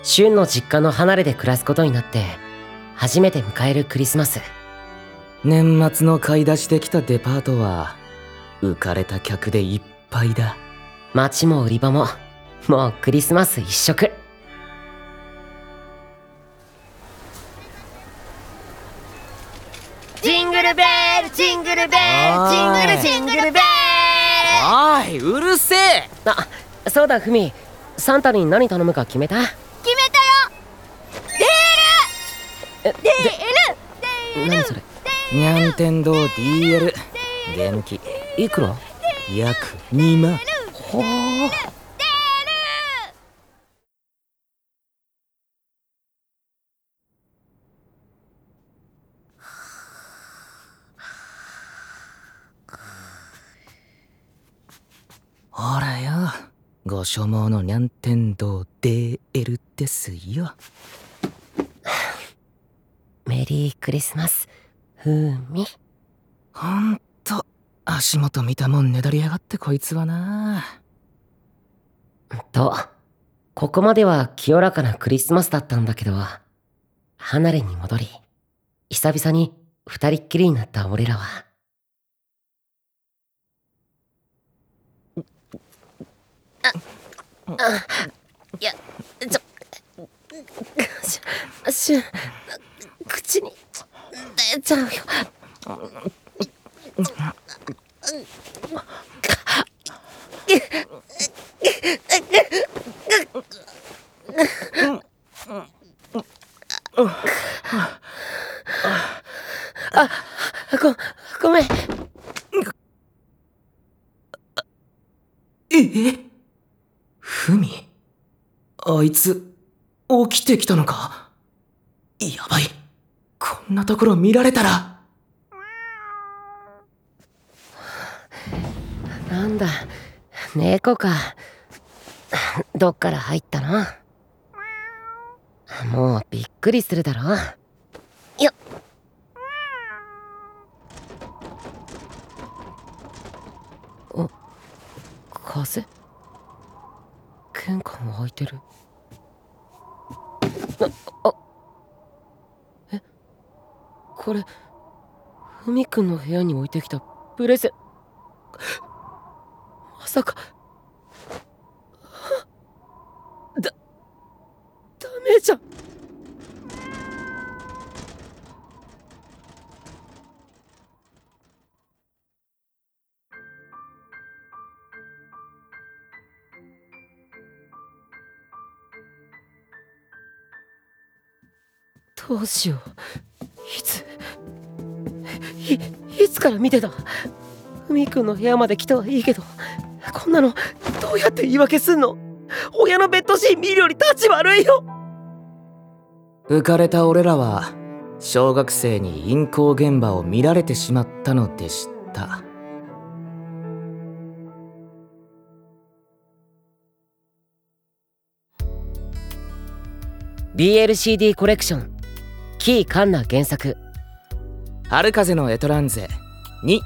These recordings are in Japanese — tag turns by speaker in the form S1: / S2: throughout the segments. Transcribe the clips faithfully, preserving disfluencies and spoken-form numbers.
S1: シュンの実家の離れで暮らすことになって初めて迎えるクリスマス。
S2: 年末の買い出しできたデパートは浮かれた客でいっぱいだ。
S1: 街も売り場ももうクリスマス一色。
S3: ジングルベールジングルベールジングルジングルベール。
S2: おい、うるせえ。
S1: あ、そうだフミ、サンタに何頼むか決めた？
S3: 決めたよ。デールデールデール。
S1: 何それ？
S2: ニャンテンドー ディーエル ゲーム機
S1: いくら？
S2: 約にまん。
S1: ほー。
S2: ほらよ、ご所望のニャンテンドー ディーエル ですよ。
S1: メリークリスマス、ふみ。
S2: ほんと足元見たもんねだりやがってこいつはな。
S1: と、ここまでは清らかなクリスマスだったんだけど、離れに戻り、久々に二人っきりになった俺らは。あ、あ、いや、ちょ、しゅ、しゅ、口に出ちゃうよ。あ、ご、ごめん。
S2: ええ、フミ、あいつ起きてきたのか。やばい、こんなところ見られたら。
S1: なんだ、猫か。どっから入ったの？もうびっくりするだろ。よっ。あ、風？玄関開いてる。あ、あ、え、これふみくんの部屋に置いてきたプレゼン。まさかだ、ダメじゃん。どうしよう。いついいつから見てた？ふみくんの部屋まで来たはいいけど、こんなのどうやって言い訳すんの？親のベッドシーン見るより立ち悪いよ。
S2: 浮かれた俺らは小学生に淫行現場を見られてしまったのでした。
S1: ビーエルシーディー コレクション、キー・カンナ原作、
S2: 春風のエトランゼに。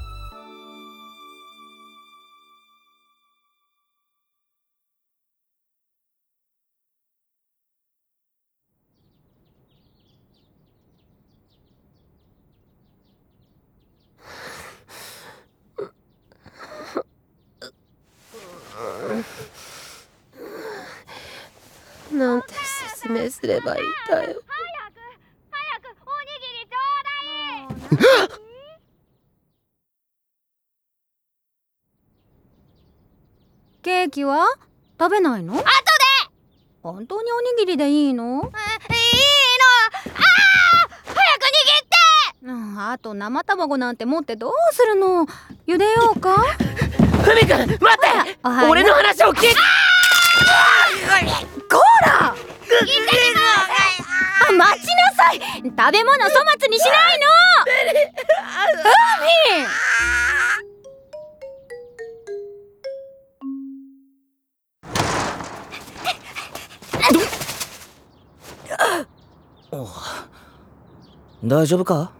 S1: なんて説明すればいいんだよ。
S3: 早く早くおにぎりちょうだい。
S4: ケーキは食べないの？
S3: 後で。
S4: 本当におにぎりでいいの？
S3: いいの。ああ、早く握って。
S4: うん、あと生卵なんて持ってどうするの？茹でようか？
S1: ふみくん、待って。俺の話を聞いて。
S4: こら！あ、待ちなさい。食べ物粗末にしないの。ふみ！
S2: おう、大丈夫か？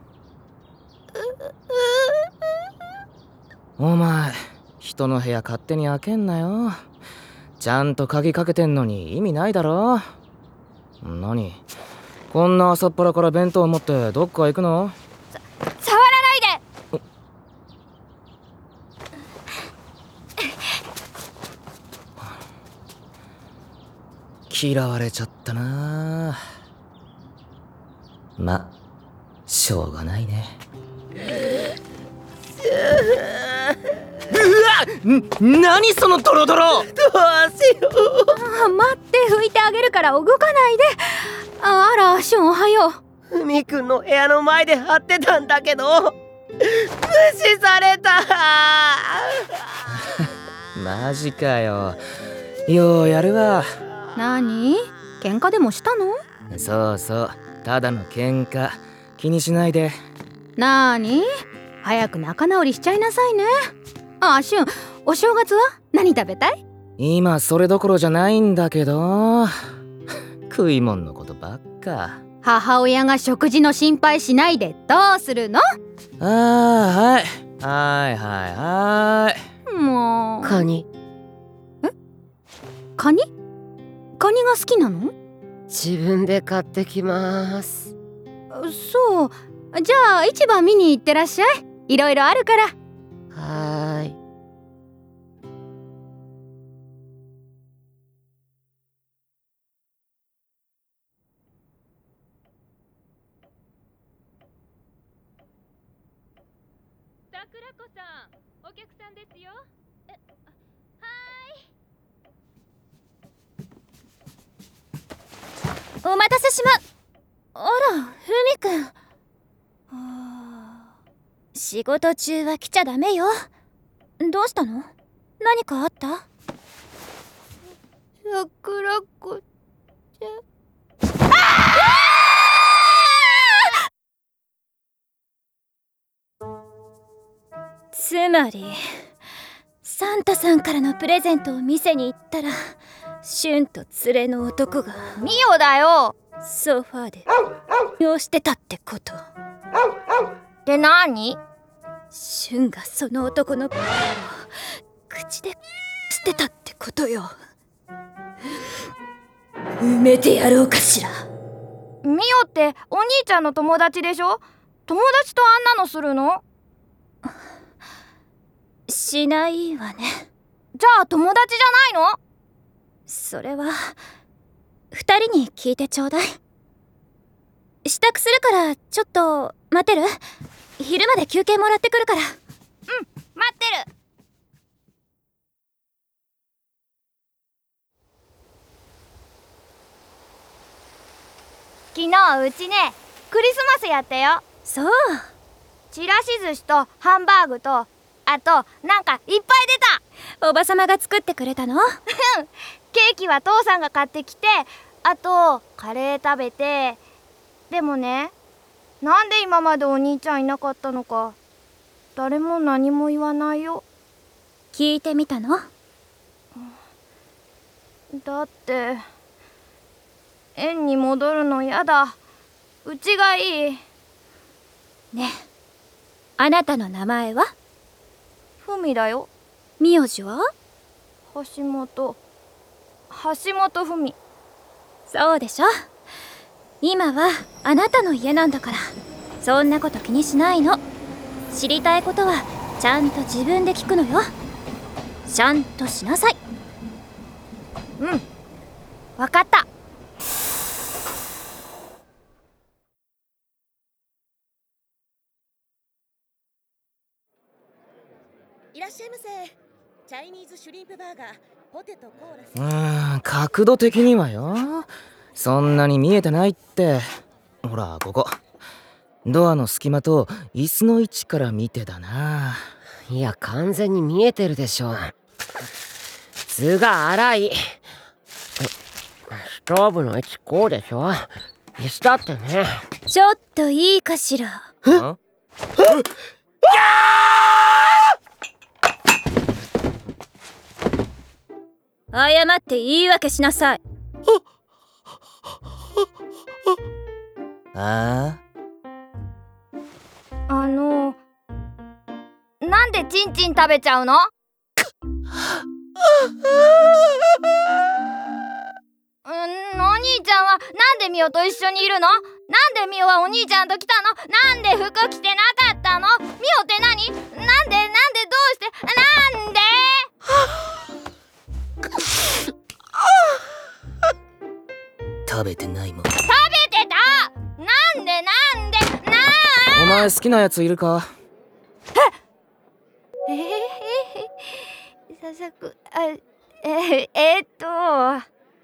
S2: お前、人の部屋勝手に開けんなよ。ちゃんと鍵かけてんのに意味ないだろ。 何、こんな朝っぱらから弁当持ってどっか行くの？
S3: 触らないで。
S2: 嫌われちゃったな。ま、しょうがないね。うわ！ん、何そのドロドロ！
S1: どうしよ
S4: あ、待って、拭いてあげるから動かないで。あ、あら、シュンおはよ
S1: う。ふみくんの部屋の前で張ってたんだけど無視された。
S2: マジかよ。ようやるわ。
S4: う。なに？喧嘩でもしたの？
S2: そうそう、ただの喧嘩。気にしないで。
S4: なに？早く仲直りしちゃいなさいね。あ、シュン、お正月は何食べたい？
S2: 今それどころじゃないんだけど食いもんのことばっか。
S4: 母親が食事の心配しないでどうするの？
S2: あー、はいはいはいはい。
S4: もう。
S1: カニ。
S4: え？カニ？カニが好きなの？
S1: 自分で買ってきます。
S4: そう。じゃあ市場見に行ってらっしゃい。いろいろあるから。
S1: はーい。
S3: 桜子さん、お客さんですよ。え、はーい。お待たせしま。あら、ふみくん。仕事中は来ちゃダメよ。どうしたの？何かあった？桜子ちゃん。ああ！つまりサンタさんからのプレゼントを店に行ったら、シュンと連れの男がミオだよ、ソファーで用してたってこと。で何？シュンがその男の顔を口でしてたってことよ。埋めてやろうかしら。ミオってお兄ちゃんの友達でしょ？友達とあんなのするの？しないわね。じゃあ友達じゃないの？それは二人に聞いてちょうだい。支度するからちょっと待ってる？昼まで休憩もらってくるから。うん、待ってる。昨日うちね、クリスマスやったよ。そう。ちらし寿司とハンバーグと、あとなんかいっぱい出た。おばさまが作ってくれたの？うん。ケーキは父さんが買ってきて、あとカレー食べて。でもね、なんで今までお兄ちゃんいなかったのか誰も何も言わないよ。聞いてみたの？だって園に戻るのやだ。うちがいい。ねえ、あなたの名前は？ふみだよ。名字は？橋本。橋本ふみ。そうでしょ。今はあなたの家なんだから、そんなこと気にしないの。知りたいことはちゃんと自分で聞くのよ。ちゃんとしなさい。うん、わかった。
S5: いらっしゃいませ。チャイニーズシュリンプバーガー、ポテトコーラス。
S2: うーん、角度的にはよ、そんなに見えてないって。ほらここ、ドアの隙間と椅子の位置から見てだな。
S1: いや、完全に見えてるでしょ。図が荒い。ストーブの位置こうでしょ。椅子だってね。
S3: ちょっといいかしら。
S2: えっ？
S3: 謝って言い訳しなさい。
S2: あ
S3: ああの、なんでチンチン食べちゃうの？うん、お兄ちゃんはなんでミオと一緒にいるの？なんでミオはお兄ちゃんと来たの？なんで服着てなかったの？ミオって何？なんでなんでどうしてなんで？
S2: 食べてないもん。
S3: 食べてた！なんでなんでなー
S2: お前好きなやついるか？
S3: ええー、ささくあええー、っと
S2: は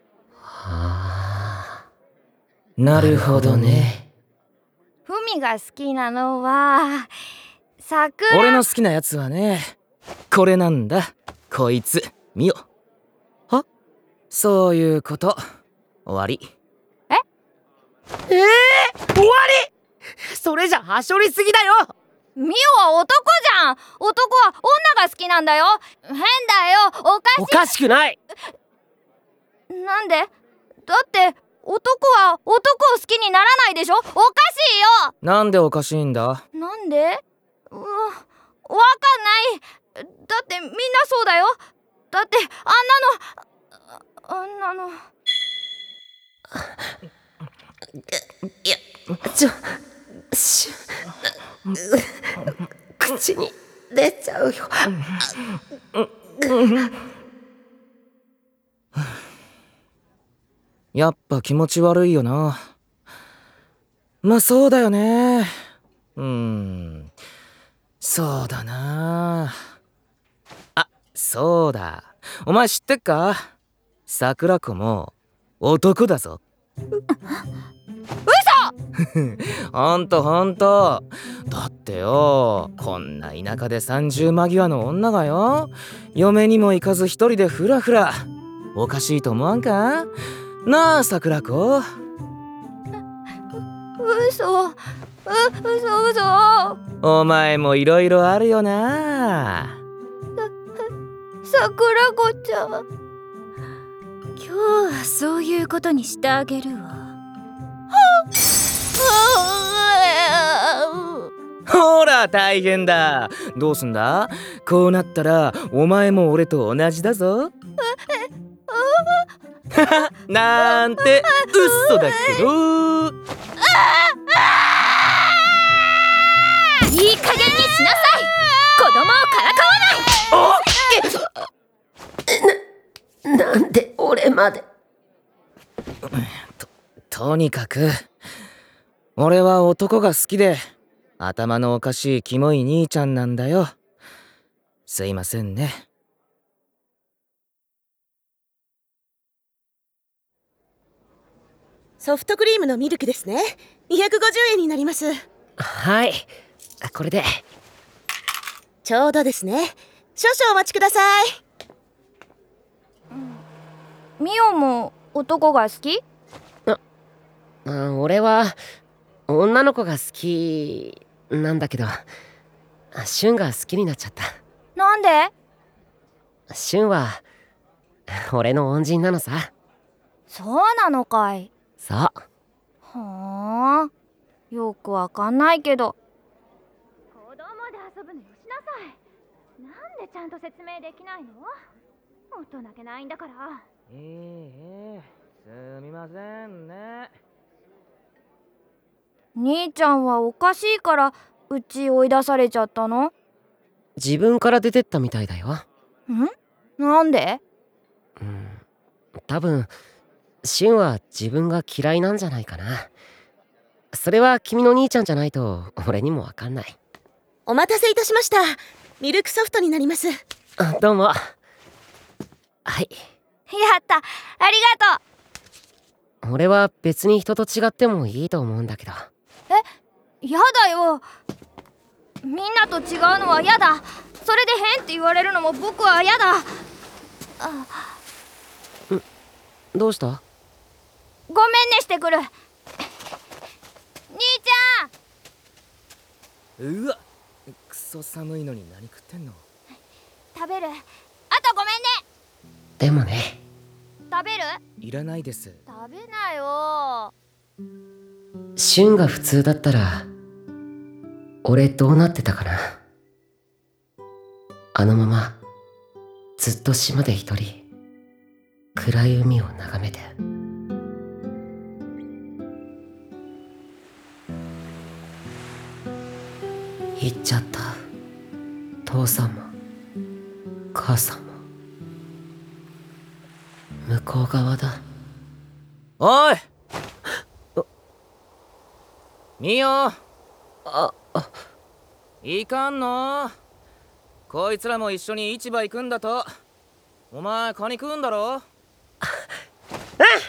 S2: あ、なるほどね。
S3: ふみが好きなのは桜。
S2: 俺の好きなやつはね、これなんだ。こいつミオ。
S1: は？
S2: そういうこと。終わり。
S3: え
S1: えー、終わり！それじゃはしょりすぎだよ。
S3: ミオは男じゃん。男は女が好きなんだよ。変だよ。おかしい。
S1: おかしくない。
S3: なんで？だって男は男を好きにならないでしょ。おかしいよ。
S2: なんでおかしいんだ？
S3: なんで？うわ、わかんない。だってみんなそうだよ。だってあんなのあんなの
S1: いや、ちょし口に出ちゃうよ。
S2: やっぱ気持ち悪いよな。まあそうだよね。うーん、そうだな。あ、そうだ。お前知ってっか？桜子も男だぞ。ほんとほんと。だってよ、こんな田舎で三十間際の女がよ、嫁にも行かず一人でフラフラ。おかしいと思わんか？なあ桜子。
S3: 嘘。う嘘嘘。
S2: お前もいろいろあるよな。
S3: さくらこちゃん、
S4: 今日はそういうことにしてあげるわ。
S2: ほら大変だ。どうすんだ？こうなったらお前も俺と同じだぞ。なんて嘘だけど。
S4: いい加減にしなさい。子供をからかわない。
S1: な、なんで俺まで。
S2: と、とにかく俺は男が好きで頭のおかしいキモい兄ちゃんなんだよ。すいませんね。
S5: ソフトクリームのミルクですね。にひゃくごじゅうえんになります。
S1: はい、これで。
S5: ちょうどですね。少々お待ちください。
S3: ミオも男が好き？
S1: あ、あ、俺は女の子が好きなんだけど、シュンが好きになっちゃった。
S3: なんで？
S1: シュンは俺の恩人なのさ。
S3: そうなのかい。
S1: そう。
S3: はあ、よくわかんないけど。子供で遊ぶのよしなさい。なんでちゃんと説明できないの？大人げないんだから。
S2: ええええ、すみませんね。
S3: 兄ちゃんはおかしいからうち追い出されちゃったの？
S1: 自分から出てったみたいだよ。
S3: ん？なんで？
S1: うん、多分シュンは自分が嫌いなんじゃないかな。それは君の兄ちゃんじゃないと俺にもわかんない。
S5: お待たせいたしました。ミルクソフトになります。
S1: あ、どうも。はい。
S3: やった、ありがとう。
S1: 俺は別に人と違ってもいいと思うんだけど。
S3: え、やだよ。みんなと違うのはやだ。それで変って言われるのも僕はやだ。あ、
S1: どうした？
S3: ごめんねしてくる。兄ちゃん。
S2: うわ、クソ寒いのに何食ってんの？
S3: 食べる？あとごめんね。
S1: でもね。
S3: 食べる？
S2: いらないです。
S3: 食べなよ。
S1: シュンが普通だったら俺どうなってたかな。あのままずっと島で一人暗い海を眺めて。 行っちゃった。父さんも母さんも向こう側だ。
S2: おいミオ、
S1: ああ
S2: いかんの。こいつらも一緒に市場行くんだと。お前カニ食うんだろ。
S1: あ